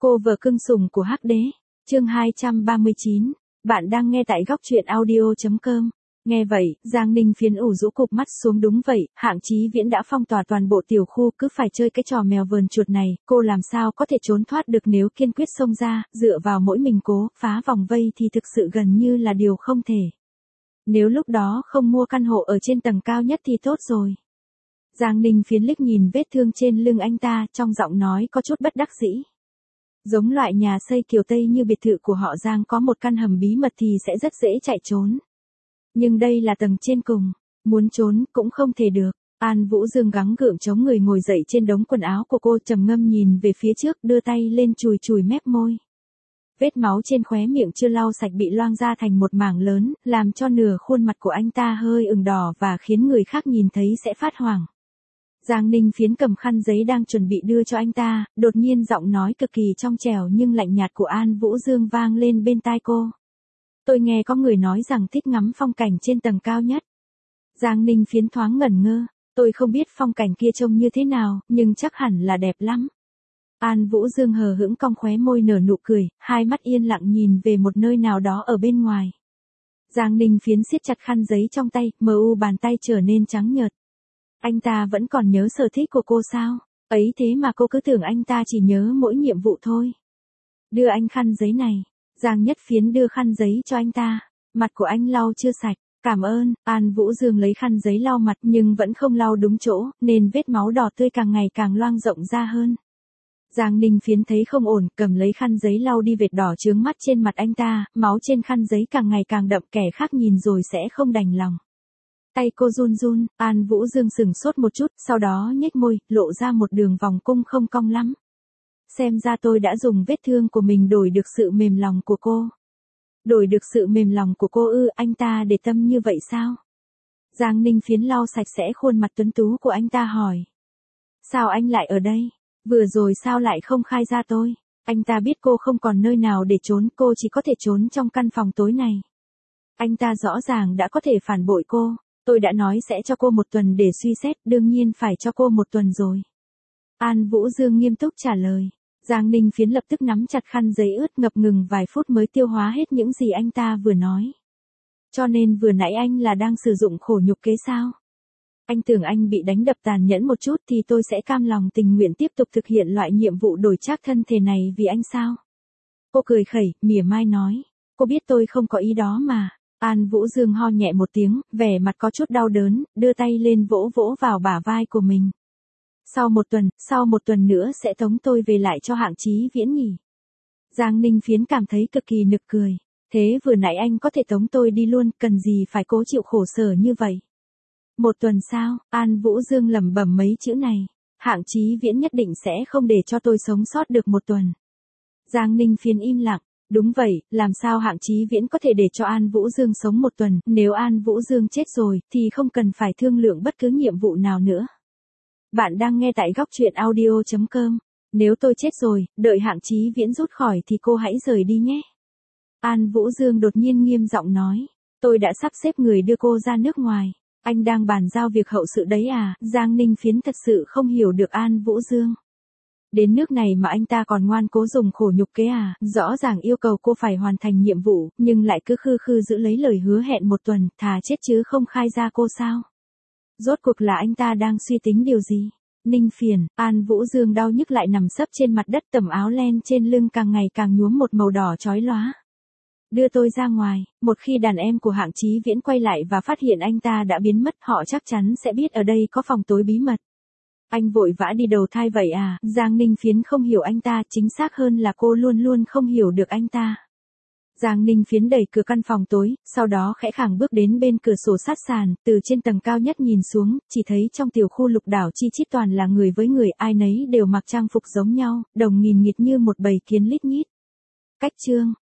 Cô vợ cưng sủng của Hắc Đế. Chương 239. Bạn đang nghe tại góc truyện audio.com. Nghe vậy, Giang Ninh Phiến ủ rũ cụp mắt xuống. Đúng vậy, Hạng Chí Viễn đã phong tỏa toàn bộ tiểu khu, cứ phải chơi cái trò mèo vờn chuột này, cô làm sao có thể trốn thoát được. Nếu kiên quyết xông ra, dựa vào mỗi mình cố phá vòng vây thì thực sự gần như là điều không thể. Nếu lúc đó không mua căn hộ ở trên tầng cao nhất thì tốt rồi. Giang Ninh Phiến liếc nhìn vết thương trên lưng anh ta, trong giọng nói có chút bất đắc dĩ. Giống loại nhà xây kiểu Tây như biệt thự của họ Giang có một căn hầm bí mật thì sẽ rất dễ chạy trốn. Nhưng đây là tầng trên cùng, muốn trốn cũng không thể được. An Vũ Dương gắng gượng chống người ngồi dậy trên đống quần áo của cô, trầm ngâm nhìn về phía trước, đưa tay lên chùi chùi mép môi. Vết máu trên khóe miệng chưa lau sạch bị loang ra thành một mảng lớn, làm cho nửa khuôn mặt của anh ta hơi ửng đỏ và khiến người khác nhìn thấy sẽ phát hoảng. Giang Ninh Phiến cầm khăn giấy đang chuẩn bị đưa cho anh ta, đột nhiên giọng nói cực kỳ trong trẻo nhưng lạnh nhạt của An Vũ Dương vang lên bên tai cô. Tôi nghe có người nói rằng thích ngắm phong cảnh trên tầng cao nhất. Giang Ninh Phiến thoáng ngẩn ngơ, tôi không biết phong cảnh kia trông như thế nào, nhưng chắc hẳn là đẹp lắm. An Vũ Dương hờ hững cong khóe môi nở nụ cười, hai mắt yên lặng nhìn về một nơi nào đó ở bên ngoài. Giang Ninh Phiến siết chặt khăn giấy trong tay, mờ u bàn tay trở nên trắng nhợt. Anh ta vẫn còn nhớ sở thích của cô sao? Ấy thế mà cô cứ tưởng anh ta chỉ nhớ mỗi nhiệm vụ thôi. Đưa anh khăn giấy này. Giang Nhất Phiến đưa khăn giấy cho anh ta. Mặt của anh lau chưa sạch. Cảm ơn. An Vũ Dương lấy khăn giấy lau mặt nhưng vẫn không lau đúng chỗ, nên vết máu đỏ tươi càng ngày càng loang rộng ra hơn. Giang Ninh Phiến thấy không ổn, cầm lấy khăn giấy lau đi vệt đỏ chướng mắt trên mặt anh ta, máu trên khăn giấy càng ngày càng đậm, kẻ khác nhìn rồi sẽ không đành lòng. Tay cô run run, An Vũ Dương sửng sốt một chút, sau đó nhếch môi, lộ ra một đường vòng cung không cong lắm. Xem ra tôi đã dùng vết thương của mình đổi được sự mềm lòng của cô. Đổi được sự mềm lòng của cô ư? Anh ta để tâm như vậy sao? Giang Ninh Phiến lau sạch sẽ khuôn mặt tuấn tú của anh ta hỏi. Sao anh lại ở đây? Vừa rồi sao lại không khai ra tôi? Anh ta biết cô không còn nơi nào để trốn, cô chỉ có thể trốn trong căn phòng tối này. Anh ta rõ ràng đã có thể phản bội cô. Tôi đã nói sẽ cho cô một tuần để suy xét, đương nhiên phải cho cô một tuần rồi. An Vũ Dương nghiêm túc trả lời. Giang Ninh Phiến lập tức nắm chặt khăn giấy ướt, ngập ngừng vài phút mới tiêu hóa hết những gì anh ta vừa nói. Cho nên vừa nãy anh là đang sử dụng khổ nhục kế sao? Anh tưởng anh bị đánh đập tàn nhẫn một chút thì tôi sẽ cam lòng tình nguyện tiếp tục thực hiện loại nhiệm vụ đổi trác thân thể này vì anh sao? Cô cười khẩy, mỉa mai nói. Cô biết tôi không có ý đó mà. An Vũ Dương ho nhẹ một tiếng, vẻ mặt có chút đau đớn, đưa tay lên vỗ vỗ vào bả vai của mình. Sau một tuần nữa sẽ tống tôi về lại cho Hạng Chí Viễn nhỉ? Giang Ninh Phiến cảm thấy cực kỳ nực cười. Thế vừa nãy anh có thể tống tôi đi luôn, cần gì phải cố chịu khổ sở như vậy? Một tuần sao? An Vũ Dương lẩm bẩm mấy chữ này. Hạng Chí Viễn nhất định sẽ không để cho tôi sống sót được một tuần. Giang Ninh Phiến im lặng. Đúng vậy, làm sao Hạng Chí Viễn có thể để cho An Vũ Dương sống một tuần, nếu An Vũ Dương chết rồi, thì không cần phải thương lượng bất cứ nhiệm vụ nào nữa. Bạn đang nghe tại góc truyện audio.com. Nếu tôi chết rồi, đợi Hạng Chí Viễn rút khỏi thì cô hãy rời đi nhé. An Vũ Dương đột nhiên nghiêm giọng nói. Tôi đã sắp xếp người đưa cô ra nước ngoài. Anh đang bàn giao việc hậu sự đấy à? Giang Ninh Phiến thật sự không hiểu được An Vũ Dương. Đến nước này mà anh ta còn ngoan cố dùng khổ nhục kế à? Rõ ràng yêu cầu cô phải hoàn thành nhiệm vụ, nhưng lại cứ khư khư giữ lấy lời hứa hẹn một tuần, thà chết chứ không khai ra cô sao? Rốt cuộc là anh ta đang suy tính điều gì? Ninh Phiền, An Vũ Dương đau nhức lại nằm sấp trên mặt đất, tầm áo len trên lưng càng ngày càng nhuốm một màu đỏ chói lóa. Đưa tôi ra ngoài, một khi đàn em của Hạng Chí Viễn quay lại và phát hiện anh ta đã biến mất, họ chắc chắn sẽ biết ở đây có phòng tối bí mật. Anh vội vã đi đầu thai vậy à? Giang Ninh Phiến không hiểu anh ta, chính xác hơn là cô luôn luôn không hiểu được anh ta. Giang Ninh Phiến đẩy cửa căn phòng tối, sau đó khẽ khàng bước đến bên cửa sổ sát sàn, từ trên tầng cao nhất nhìn xuống, chỉ thấy trong tiểu khu Lục Đảo chi chít toàn là người với người, ai nấy đều mặc trang phục giống nhau, đồng nghìn nghịt như một bầy kiến lít nhít. Cách chương